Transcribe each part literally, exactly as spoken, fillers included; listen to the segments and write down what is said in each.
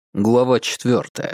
Глава четвертая.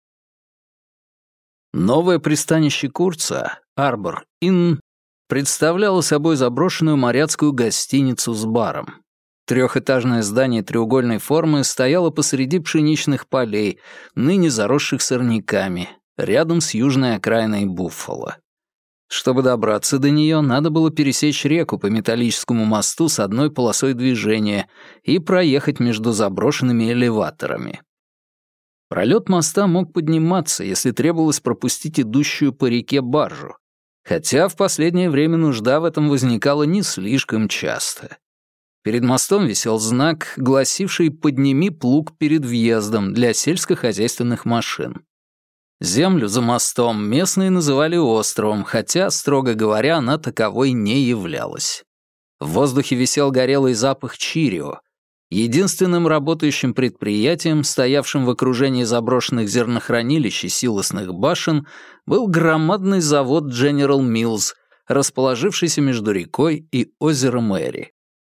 Новое пристанище Курца, Арбор-Инн, представляло собой заброшенную моряцкую гостиницу с баром. Трехэтажное здание треугольной формы стояло посреди пшеничных полей, ныне заросших сорняками, рядом с южной окраиной Буффало. Чтобы добраться до нее, надо было пересечь реку по металлическому мосту с одной полосой движения и проехать между заброшенными элеваторами. Пролет моста мог подниматься, если требовалось пропустить идущую по реке баржу, хотя в последнее время нужда в этом возникала не слишком часто. Перед мостом висел знак, гласивший «Подними плуг перед въездом» для сельскохозяйственных машин. Землю за мостом местные называли островом, хотя, строго говоря, она таковой не являлась. В воздухе висел горелый запах чирио. Единственным работающим предприятием, стоявшим в окружении заброшенных зернохранилищ и силосных башен, был громадный завод General Mills, расположившийся между рекой и озером Эри.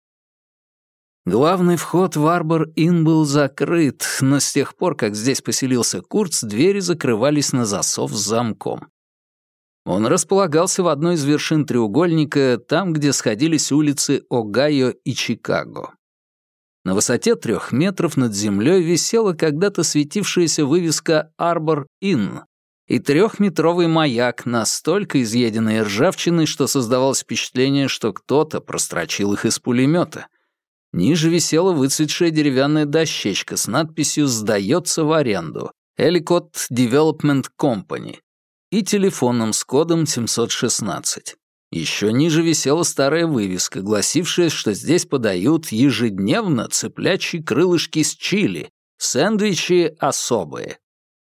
Главный вход в Арбор-Инн был закрыт, но с тех пор, как здесь поселился Курц, двери закрывались на засов с замком. Он располагался в одной из вершин треугольника, там, где сходились улицы Огайо и Чикаго. На высоте трех метров над землей висела когда-то светившаяся вывеска «Арбор-Инн» и трехметровый маяк, настолько изъеденный ржавчиной, что создавалось впечатление, что кто-то прострочил их из пулемета. Ниже висела выцветшая деревянная дощечка с надписью «Сдается в аренду» Ellicott Development Company и телефоном с кодом семьсот шестнадцать. Еще ниже висела старая вывеска, гласившая, что здесь подают ежедневно цыплячьи крылышки с чили, сэндвичи особые.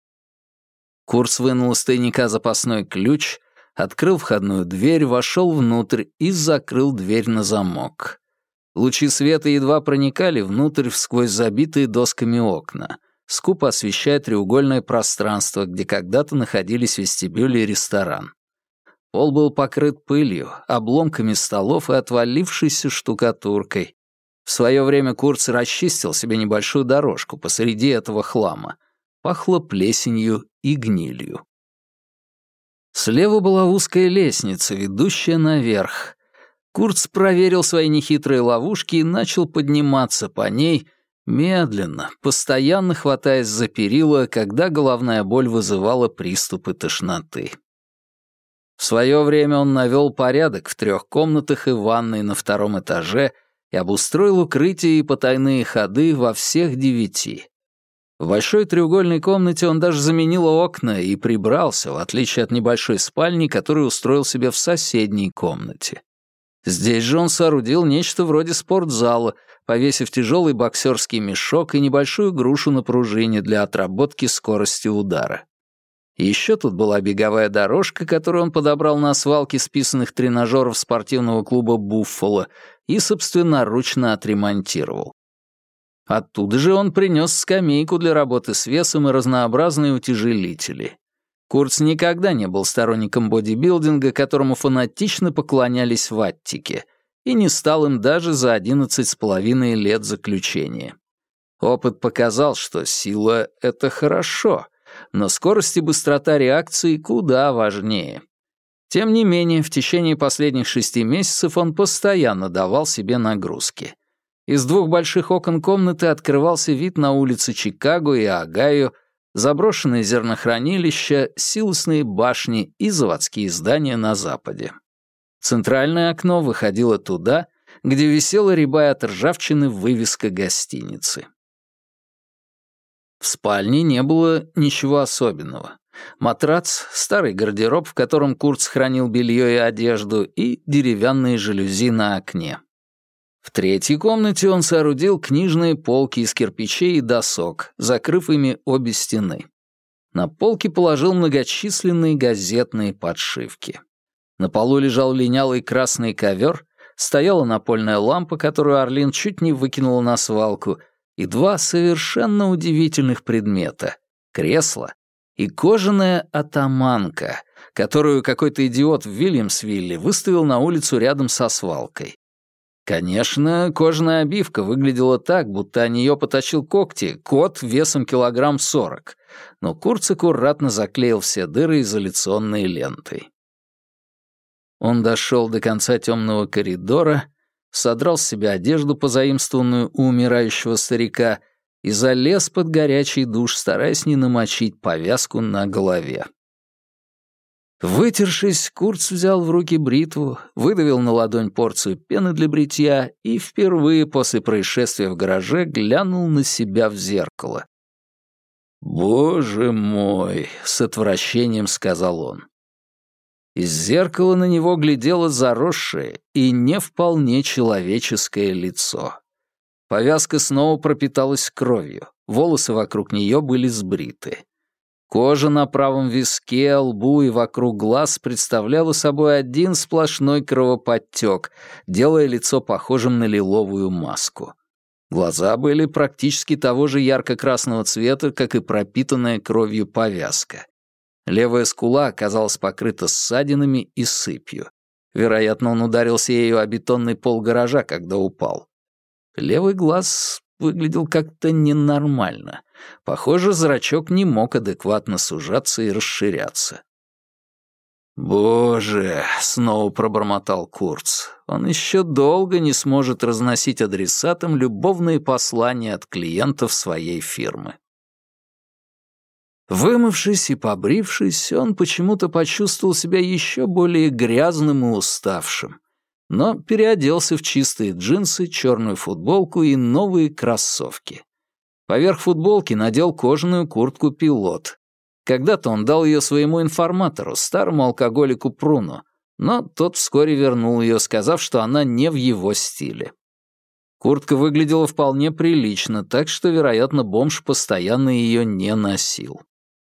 Курц вынул из тайника запасной ключ, открыл входную дверь, вошел внутрь и закрыл дверь на замок. Лучи света едва проникали внутрь сквозь забитые досками окна, скупо освещая треугольное пространство, где когда-то находились вестибюль и ресторан. Пол был покрыт пылью, обломками столов и отвалившейся штукатуркой. В свое время Курц расчистил себе небольшую дорожку посреди этого хлама. Пахло плесенью и гнилью. Слева была узкая лестница, ведущая наверх. Курц проверил свои нехитрые ловушки и начал подниматься по ней, медленно, постоянно хватаясь за перила, когда головная боль вызывала приступы тошноты. В свое время он навел порядок в трех комнатах и ванной на втором этаже и обустроил укрытия и потайные ходы во всех девяти. В большой треугольной комнате он даже заменил окна и прибрался, в отличие от небольшой спальни, которую устроил себе в соседней комнате. Здесь же он соорудил нечто вроде спортзала, повесив тяжелый боксерский мешок и небольшую грушу на пружине для отработки скорости удара. Еще тут была беговая дорожка, которую он подобрал на свалке списанных тренажеров спортивного клуба «Буффало» и собственноручно отремонтировал. Оттуда же он принес скамейку для работы с весом и разнообразные утяжелители. Курц никогда не был сторонником бодибилдинга, которому фанатично поклонялись в Аттике, и не стал им даже за одиннадцать с половиной лет заключения. Опыт показал, что сила — это хорошо, но скорость и быстрота реакции куда важнее. Тем не менее, в течение последних шести месяцев он постоянно давал себе нагрузки. Из двух больших окон комнаты открывался вид на улицы Чикаго и Огайо, заброшенные зернохранилища, силосные башни и заводские здания на западе. Центральное окно выходило туда, где висела рябая от ржавчины вывеска гостиницы. В спальне не было ничего особенного. Матрац, старый гардероб, в котором Курц хранил белье и одежду, и деревянные жалюзи на окне. В третьей комнате он соорудил книжные полки из кирпичей и досок, закрыв ими обе стены. На полки положил многочисленные газетные подшивки. На полу лежал линялый красный ковер, стояла напольная лампа, которую Арлин чуть не выкинула на свалку, и два совершенно удивительных предмета — кресло и кожаная атаманка, которую какой-то идиот в Вильямсвилле выставил на улицу рядом со свалкой. Конечно, кожаная обивка выглядела так, будто о нее поточил когти кот весом килограмм сорок, но Курц аккуратно заклеил все дыры изоляционной лентой. Он дошел до конца темного коридора, содрал с себя одежду, позаимствованную у умирающего старика, и залез под горячий душ, стараясь не намочить повязку на голове. Вытершись, Курц взял в руки бритву, выдавил на ладонь порцию пены для бритья и впервые после происшествия в гараже глянул на себя в зеркало. «Боже мой!» — с отвращением сказал он. Из зеркала на него глядело заросшее и не вполне человеческое лицо. Повязка снова пропиталась кровью, волосы вокруг нее были сбриты. Кожа на правом виске, лбу и вокруг глаз представляла собой один сплошной кровоподтек, делая лицо похожим на лиловую маску. Глаза были практически того же ярко-красного цвета, как и пропитанная кровью повязка. Левая скула оказалась покрыта ссадинами и сыпью. Вероятно, он ударился ею о бетонный пол гаража, когда упал. Левый глаз выглядел как-то ненормально. Похоже, зрачок не мог адекватно сужаться и расширяться. «Боже!» — снова пробормотал Курц. «Он еще долго не сможет разносить адресатам любовные послания от клиентов своей фирмы». Вымывшись и побрившись, он почему-то почувствовал себя еще более грязным и уставшим, но переоделся в чистые джинсы, черную футболку и новые кроссовки. Поверх футболки надел кожаную куртку «Пилот». Когда-то он дал ее своему информатору, старому алкоголику Пруно, но тот вскоре вернул ее, сказав, что она не в его стиле. Куртка выглядела вполне прилично, так что, вероятно, бомж постоянно ее не носил.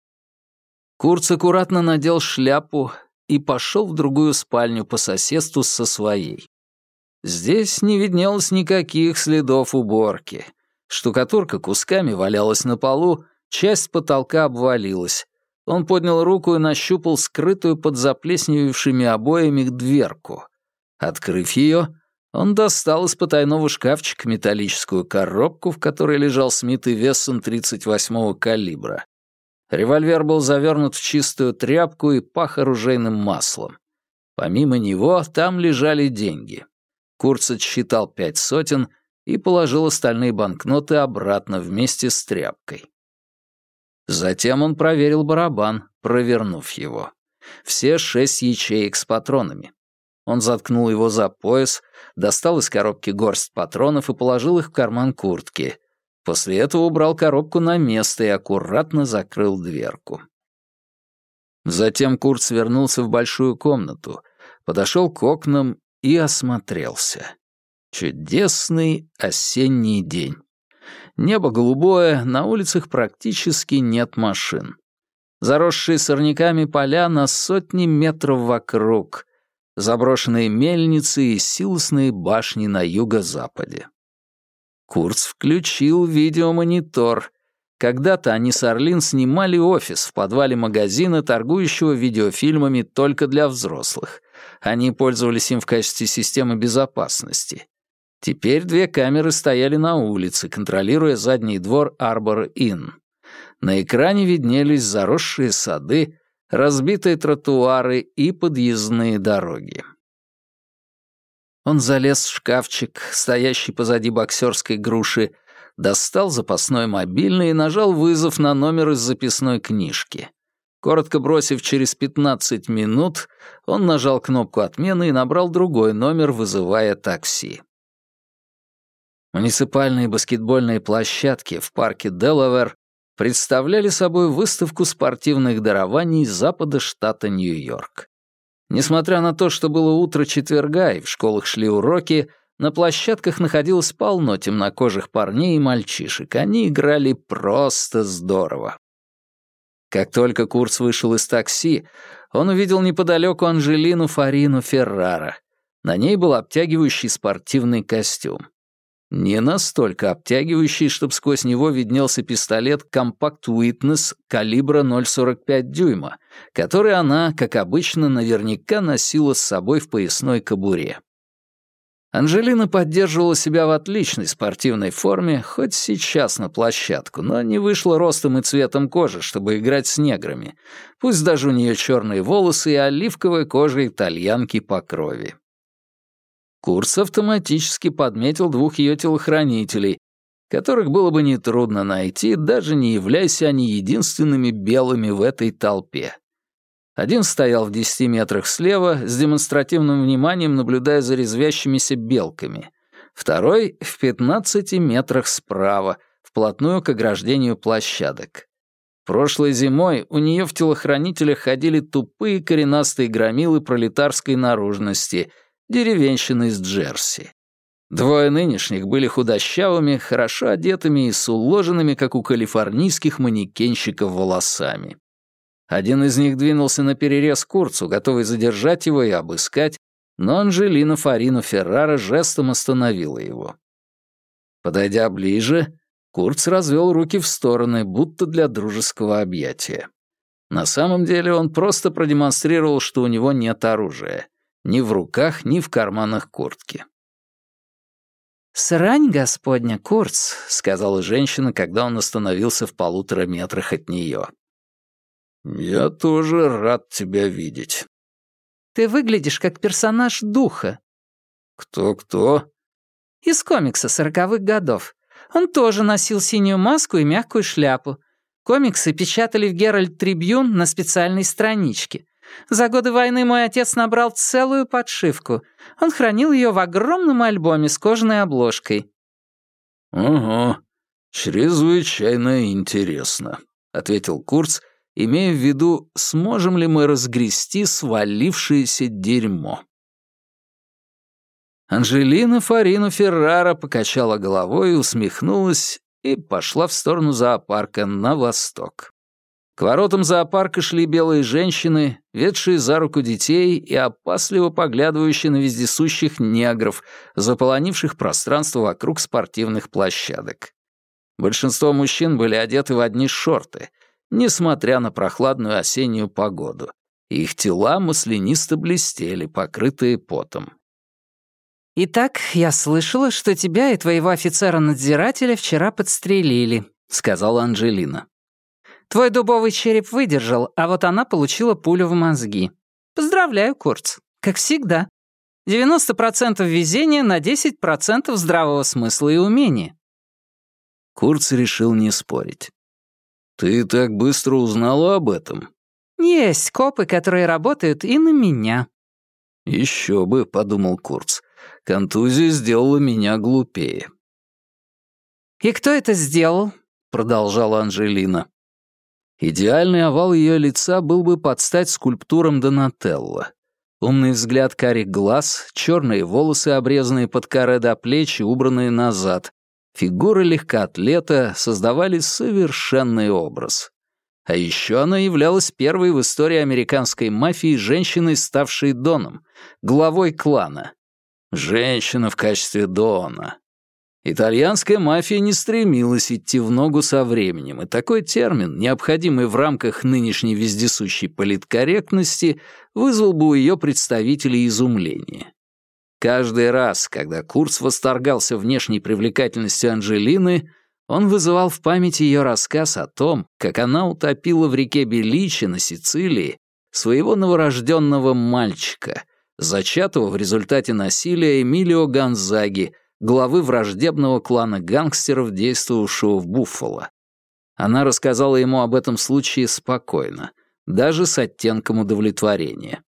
Курц аккуратно надел шляпу и пошел в другую спальню по соседству со своей. Здесь не виднелось никаких следов уборки. Штукатурка кусками валялась на полу, часть потолка обвалилась. Он поднял руку и нащупал скрытую под заплесневевшими обоями дверку. Открыв ее, он достал из потайного шкафчика металлическую коробку, в которой лежал Смит и Вессон тридцать восьмого калибра. Револьвер был завернут в чистую тряпку и пах оружейным маслом. Помимо него там лежали деньги. Курц отсчитал пять сотен и положил остальные банкноты обратно вместе с тряпкой. Затем он проверил барабан, провернув его. Все шесть ячеек с патронами. Он заткнул его за пояс, достал из коробки горсть патронов и положил их в карман куртки. После этого убрал коробку на место и аккуратно закрыл дверку. Затем Курц вернулся в большую комнату, подошел к окнам и осмотрелся. Чудесный осенний день. Небо голубое, на улицах практически нет машин. Заросшие сорняками поля на сотни метров вокруг, заброшенные мельницы и силосные башни на юго-западе. Курц включил видеомонитор. Когда-то они с Орлин снимали офис в подвале магазина, торгующего видеофильмами только для взрослых. Они пользовались им в качестве системы безопасности. Теперь две камеры стояли на улице, контролируя задний двор Арбор-Инн. На экране виднелись заросшие сады, разбитые тротуары и подъездные дороги. Он залез в шкафчик, стоящий позади боксерской груши, достал запасной мобильный и нажал вызов на номер из записной книжки. Коротко бросив через пятнадцать минут, он нажал кнопку отмены и набрал другой номер, вызывая такси. Муниципальные баскетбольные площадки в парке Делавэр представляли собой выставку спортивных дарований запада штата Нью-Йорк. Несмотря на то, что было утро четверга и в школах шли уроки, на площадках находилось полно темнокожих парней и мальчишек. Они играли просто здорово. Как только Курц вышел из такси, он увидел неподалеку Анжелину Фарину Феррара. На ней был обтягивающий спортивный костюм. Не настолько обтягивающий, чтобы сквозь него виднелся пистолет Compact Witness калибра ноль сорок пять дюйма, который она, как обычно, наверняка носила с собой в поясной кобуре. Анжелина поддерживала себя в отличной спортивной форме, хоть сейчас на площадку, но не вышла ростом и цветом кожи, чтобы играть с неграми, пусть даже у нее черные волосы и оливковая кожа итальянки по крови. Курц автоматически подметил двух ее телохранителей, которых было бы нетрудно найти, даже не являясь они единственными белыми в этой толпе. Один стоял в десяти метрах слева, с демонстративным вниманием наблюдая за резвящимися белками. Второй — в пятнадцати метрах справа, вплотную к ограждению площадок. Прошлой зимой у нее в телохранителях ходили тупые коренастые громилы пролетарской наружности, деревенщины из Джерси. Двое нынешних были худощавыми, хорошо одетыми и с уложенными, как у калифорнийских манекенщиков, волосами. Один из них двинулся на перерез Курцу, готовый задержать его и обыскать, но Анжелина Фарина Феррара жестом остановила его. Подойдя ближе, Курц развел руки в стороны, будто для дружеского объятия. На самом деле он просто продемонстрировал, что у него нет оружия. Ни в руках, ни в карманах куртки. «Срань господня, Курц», — сказала женщина, когда он остановился в полутора метрах от нее. «Я тоже рад тебя видеть». «Ты выглядишь как персонаж духа». «Кто-кто?» «Из комикса сороковых годов. Он тоже носил синюю маску и мягкую шляпу. Комиксы печатали в Геральд Трибьюн на специальной страничке. За годы войны мой отец набрал целую подшивку. Он хранил ее в огромном альбоме с кожаной обложкой». «Ага, чрезвычайно интересно», — ответил Курц, имея в виду, сможем ли мы разгрести свалившееся дерьмо. Анжелина Фарина Феррара покачала головой, усмехнулась и пошла в сторону зоопарка на восток. К воротам зоопарка шли белые женщины, ведшие за руку детей и опасливо поглядывающие на вездесущих негров, заполонивших пространство вокруг спортивных площадок. Большинство мужчин были одеты в одни шорты, несмотря на прохладную осеннюю погоду. Их тела маслянисто блестели, покрытые потом. «Итак, я слышала, что тебя и твоего офицера-надзирателя вчера подстрелили», — сказала Анжелина. «Твой дубовый череп выдержал, а вот она получила пулю в мозги. Поздравляю, Курц, как всегда. девяносто процентов везения на десять процентов здравого смысла и умения». Курц решил не спорить. «Ты так быстро узнала об этом?» «Есть копы, которые работают и на меня». «Еще бы», — подумал Курц. «Контузия сделала меня глупее». «И кто это сделал?» — продолжала Анжелина. Идеальный овал ее лица был бы под стать скульптурам Донателло. Умный взгляд карих глаз, черные волосы, обрезанные под каре до плеч и убранные назад, фигура легкоатлета создавали совершенный образ. А еще она являлась первой в истории американской мафии женщиной, ставшей доном, главой клана. Женщина в качестве дона. Итальянская мафия не стремилась идти в ногу со временем, и такой термин, необходимый в рамках нынешней вездесущей политкорректности, вызвал бы у ее представителей изумление. Каждый раз, когда Курц восторгался внешней привлекательностью Анжелины, он вызывал в памяти ее рассказ о том, как она утопила в реке Беличи на Сицилии своего новорожденного мальчика, зачатого в результате насилия Эмилио Гонзаги, главы враждебного клана гангстеров, действовавшего в Буффало. Она рассказала ему об этом случае спокойно, даже с оттенком удовлетворения.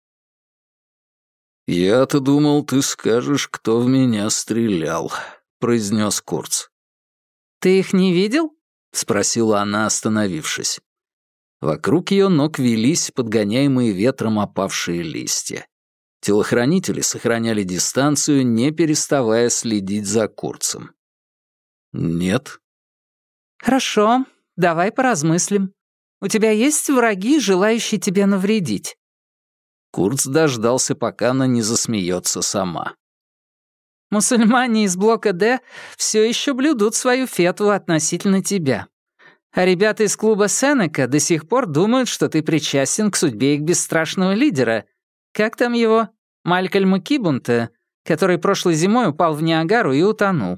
«Я-то думал, ты скажешь, кто в меня стрелял», — произнес Курц. «Ты их не видел?» — спросила она, остановившись. Вокруг ее ног велись подгоняемые ветром опавшие листья. Телохранители сохраняли дистанцию, не переставая следить за Курцем. «Нет». «Хорошо, давай поразмыслим. У тебя есть враги, желающие тебе навредить?» Курц дождался, пока она не засмеется сама. «Мусульмане из блока «Д» все еще блюдут свою фетву относительно тебя. А ребята из клуба Сенека до сих пор думают, что ты причастен к судьбе их бесстрашного лидера. Как там его? Малькольма Кибунта? который прошлой зимой упал в Ниагару и утонул».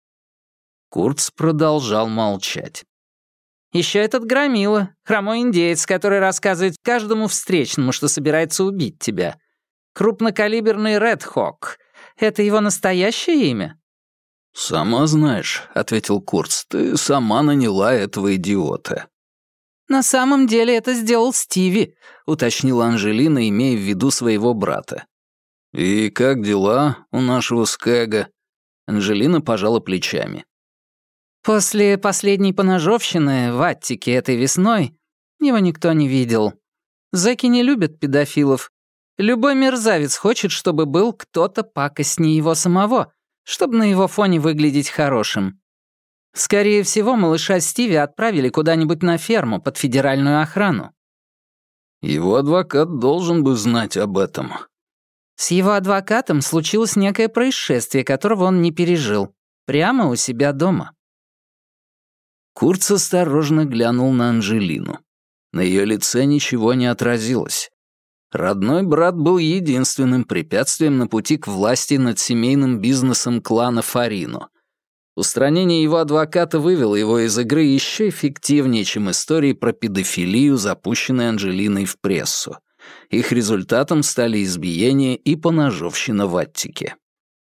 Курц продолжал молчать. «Еще этот громила, хромой индеец, который рассказывает каждому встречному, что собирается убить тебя. Крупнокалиберный Ред Хок. Это его настоящее имя?» «Сама знаешь», — ответил Курц, — «ты сама наняла этого идиота». «На самом деле это сделал Стиви», — уточнила Анжелина, имея в виду своего брата. «И как дела у нашего Скэга?» Анжелина пожала плечами. «После последней поножовщины в Аттике этой весной его никто не видел. Зэки не любят педофилов. Любой мерзавец хочет, чтобы был кто-то пакостнее его самого, чтобы на его фоне выглядеть хорошим. Скорее всего, малыша Стиви отправили куда-нибудь на ферму под федеральную охрану». «Его адвокат должен бы знать об этом». «С его адвокатом случилось некое происшествие, которого он не пережил. Прямо у себя дома». Курц осторожно глянул на Анжелину. На ее лице ничего не отразилось. Родной брат был единственным препятствием на пути к власти над семейным бизнесом клана Фарино. Устранение его адвоката вывело его из игры еще эффективнее, чем истории про педофилию, запущенные Анжелиной в прессу. Их результатом стали избиения и поножовщина в Аттике.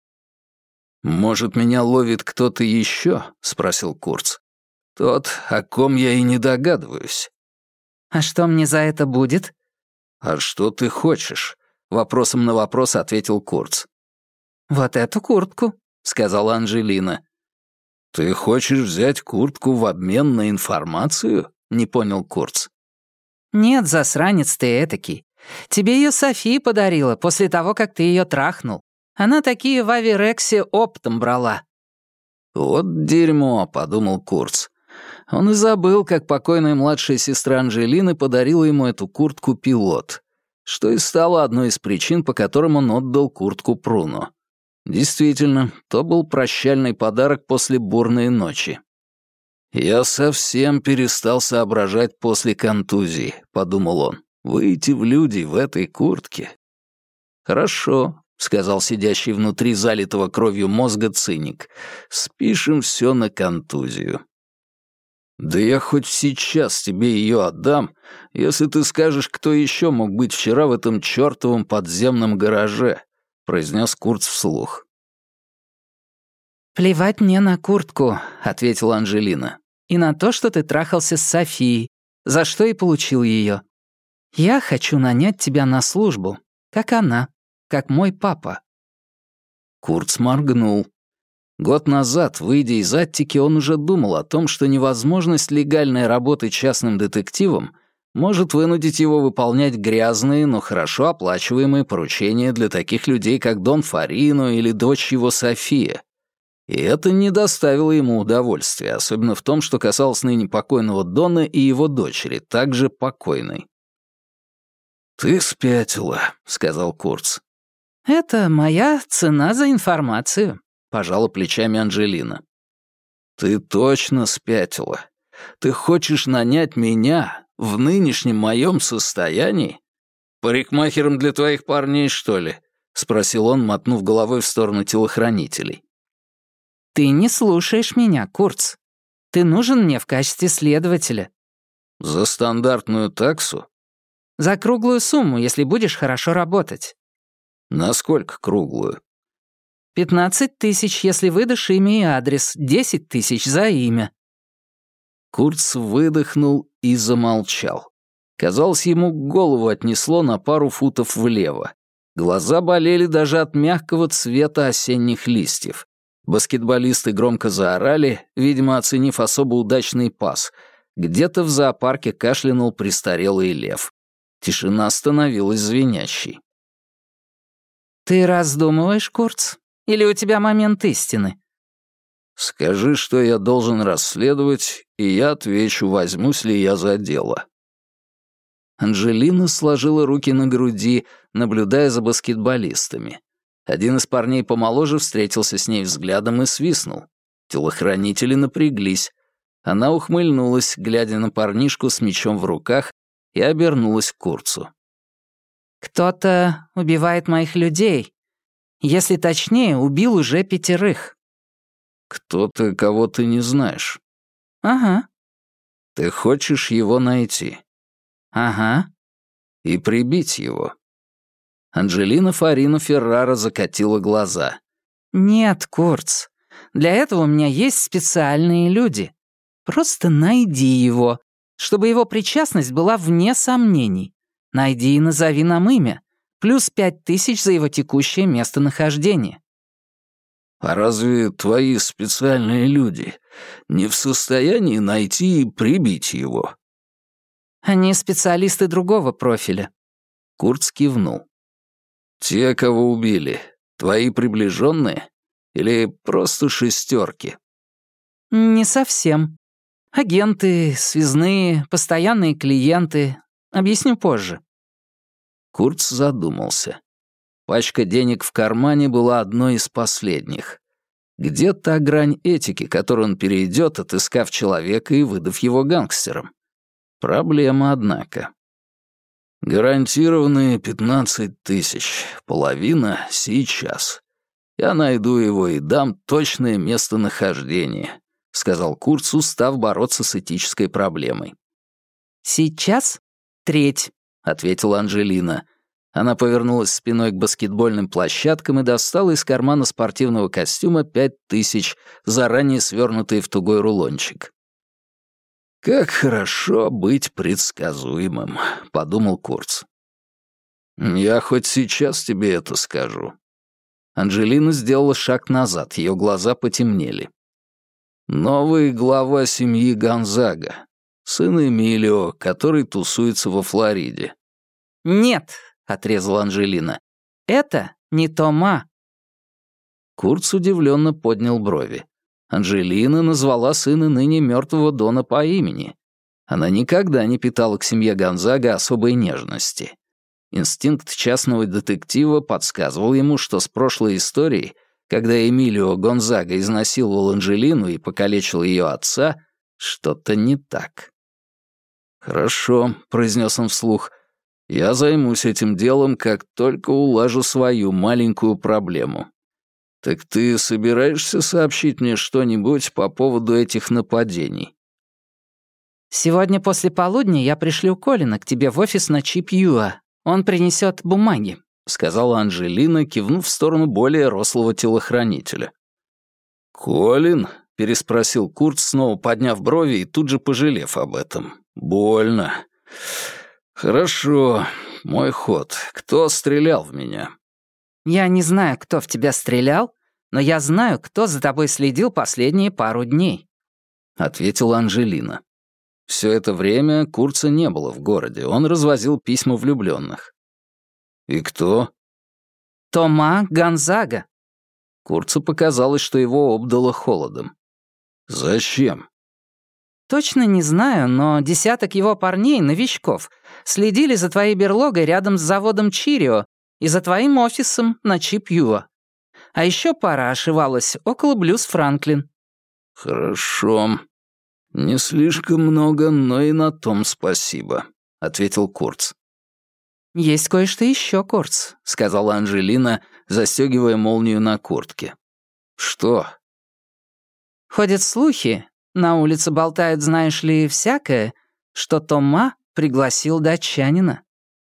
«Может, меня ловит кто-то еще?» — спросил Курц. «Тот, о ком я и не догадываюсь». «А что мне за это будет?» «А что ты хочешь?» — вопросом на вопрос ответил Курц. «Вот эту куртку», — сказала Анжелина. «Ты хочешь взять куртку в обмен на информацию?» — не понял Курц. «Нет, засранец ты этакий. Тебе ее София подарила после того, как ты ее трахнул. Она такие в Авирексе оптом брала». «Вот дерьмо», — подумал Курц. Он и забыл, как покойная младшая сестра Анжелины подарила ему эту куртку «Пилот», что и стало одной из причин, по которым он отдал куртку Пруно. Действительно, то был прощальный подарок после бурной ночи. «Я совсем перестал соображать после контузии», — подумал он. «Выйти в люди в этой куртке». «Хорошо», — сказал сидящий внутри залитого кровью мозга циник. «Спишем все на контузию». «Да я хоть сейчас тебе ее отдам, если ты скажешь, кто еще мог быть вчера в этом чертовом подземном гараже», — произнес Курц вслух. «Плевать мне на куртку», — ответила Анжелина, «и на то, что ты трахался с Софией, за что и получил ее. Я хочу нанять тебя на службу, как она, как мой папа». Курц моргнул. Год назад, выйдя из Аттики, он уже думал о том, что невозможность легальной работы частным детективом может вынудить его выполнять грязные, но хорошо оплачиваемые поручения для таких людей, как Дон Фарино или дочь его София. И это не доставило ему удовольствия, особенно в том, что касалось ныне покойного Дона и его дочери, также покойной. «Ты спятила», — сказал Курц. «Это моя цена за информацию», — пожала плечами Анжелина. «Ты точно спятила. Ты хочешь нанять меня в нынешнем моем состоянии? Парикмахером для твоих парней, что ли?» — спросил он, мотнув головой в сторону телохранителей. «Ты не слушаешь меня, Курц. Ты нужен мне в качестве следователя». «За стандартную таксу?» «За круглую сумму, если будешь хорошо работать». «Насколько круглую?» «Пятнадцать тысяч, если выдашь имя и адрес, десять тысяч за имя». Курц выдохнул и замолчал. Казалось, ему голову отнесло на пару футов влево. Глаза болели даже от мягкого цвета осенних листьев. Баскетболисты громко заорали, видимо, оценив особо удачный пас. Где-то в зоопарке кашлянул престарелый лев. Тишина становилась звенящей. «Ты раздумываешь, Курц? Или у тебя момент истины?» «Скажи, что я должен расследовать, и я отвечу, возьмусь ли я за дело». Анжелина сложила руки на груди, наблюдая за баскетболистами. Один из парней помоложе встретился с ней взглядом и свистнул. Телохранители напряглись. Она ухмыльнулась, глядя на парнишку с мечом в руках, и обернулась к Курцу. «Кто-то убивает моих людей. Если точнее, убил уже пятерых». «Кто-то, кого ты не знаешь». «Ага». «Ты хочешь его найти?» «Ага». «И прибить его?» Анджелина Фарина Феррара закатила глаза. «Нет, Курц, для этого у меня есть специальные люди. Просто найди его, чтобы его причастность была вне сомнений. Найди и назови нам имя, плюс пять тысяч за его текущее местонахождение». «А разве твои специальные люди не в состоянии найти и прибить его?» «Они специалисты другого профиля». Курц кивнул. «Те, кого убили, твои приближенные или просто шестерки?» «Не совсем. Агенты, связные, постоянные клиенты. Объясню позже». Курц задумался. Пачка денег в кармане была одной из последних. Где та грань этики, которую он перейдет, отыскав человека и выдав его гангстерам? Проблема, однако. «Гарантированные пятнадцать тысяч. Половина сейчас. Я найду его и дам точное местонахождение», — сказал Курц, устав бороться с этической проблемой. «Сейчас треть», — ответила Анджелина. Она повернулась спиной к баскетбольным площадкам и достала из кармана спортивного костюма пять тысяч, заранее свернутые в тугой рулончик. «Как хорошо быть предсказуемым», — подумал Курц. «Я хоть сейчас тебе это скажу». Анджелина сделала шаг назад, ее глаза потемнели. «Новый глава семьи Гонзага, сын Эмилио, который тусуется во Флориде». «Нет», — отрезала Анджелина, — «это не Тома». Курц удивленно поднял брови. Анджелина назвала сына ныне мертвого Дона по имени. Она никогда не питала к семье Гонзага особой нежности. Инстинкт частного детектива подсказывал ему, что с прошлой историей, когда Эмилио Гонзага изнасиловал Анджелину и покалечил ее отца, что-то не так. «Хорошо», — произнес он вслух, — «я займусь этим делом, как только улажу свою маленькую проблему. Так ты собираешься сообщить мне что-нибудь по поводу этих нападений?» «Сегодня после полудня я пришлю Колина к тебе в офис на Чип-Юа. Он принесет бумаги», — сказала Анджелина, кивнув в сторону более рослого телохранителя. «Колин?» — переспросил Курт, снова подняв брови и тут же пожалев об этом. «Больно. Хорошо, мой ход. Кто стрелял в меня?» «Я не знаю, кто в тебя стрелял, но я знаю, кто за тобой следил последние пару дней», — ответила Анджелина. Все это время Курца не было в городе, он развозил письма влюбленных. «И кто?» «Тома Гонзага». Курцу показалось, что его обдало холодом. «Зачем?» «Точно не знаю, но десяток его парней, новичков, следили за твоей берлогой рядом с заводом Чирио и за твоим офисом на Чип-Юа. А еще пара ошивалась около Блюз Франклин». «Хорошо. Не слишком много, но и на том спасибо», — ответил Курц. «Есть кое-что еще, Курц», — сказала Анджелина, застегивая молнию на куртке. «Что?» «Ходят слухи, на улице болтают, знаешь ли, всякое, что Тома пригласил датчанина».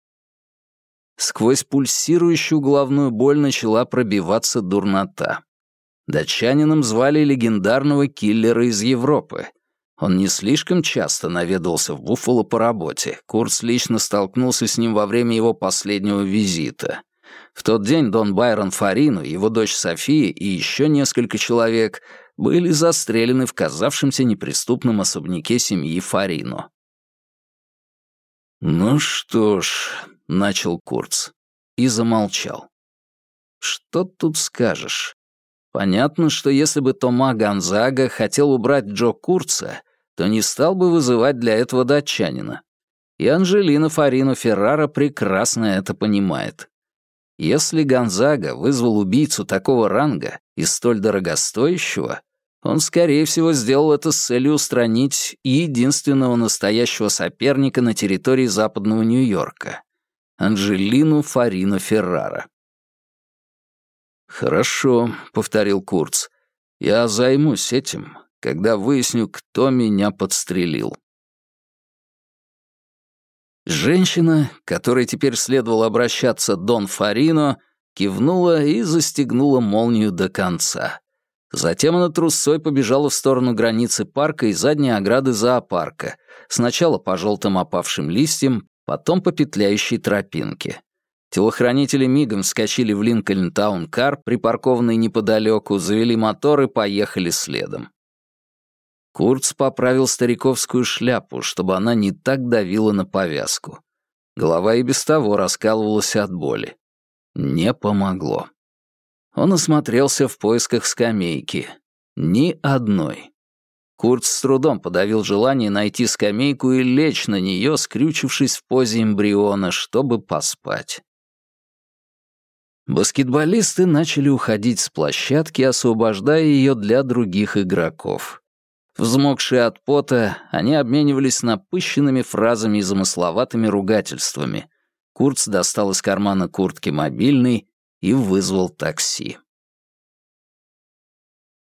Сквозь пульсирующую головную боль начала пробиваться дурнота. Датчанином звали легендарного киллера из Европы. Он не слишком часто наведывался в Буффало по работе. Курц лично столкнулся с ним во время его последнего визита. В тот день Дон Байрон Фарину, его дочь София и еще несколько человек были застрелены в казавшемся неприступном особняке семьи Фарино. «Ну что ж», — начал Курц и замолчал. «Что тут скажешь? Понятно, что если бы Тома Гонзага хотел убрать Джо Курца, то не стал бы вызывать для этого датчанина. И Анджелина Фарино Феррара прекрасно это понимает. Если Гонзага вызвал убийцу такого ранга и столь дорогостоящего, он, скорее всего, сделал это с целью устранить единственного настоящего соперника на территории западного Нью-Йорка — Анджелину Фарино Феррара. «Хорошо», — повторил Курц. «Я займусь этим, когда выясню, кто меня подстрелил». Женщина, которой теперь следовало обращаться Дон Фарино, кивнула и застегнула молнию до конца. Затем она трусцой побежала в сторону границы парка и задней ограды зоопарка, сначала по желтым опавшим листьям, потом по петляющей тропинке. Телохранители мигом вскочили в Линкольн-таун-кар, припаркованный неподалеку, завели мотор и поехали следом. Курц поправил стариковскую шляпу, чтобы она не так давила на повязку. Голова и без того раскалывалась от боли. Не помогло. Он осмотрелся в поисках скамейки. Ни одной. Курц с трудом подавил желание найти скамейку и лечь на нее, скрючившись в позе эмбриона, чтобы поспать. Баскетболисты начали уходить с площадки, освобождая ее для других игроков. Взмокшие от пота, они обменивались напыщенными фразами и замысловатыми ругательствами. Курц достал из кармана куртки мобильный и вызвал такси.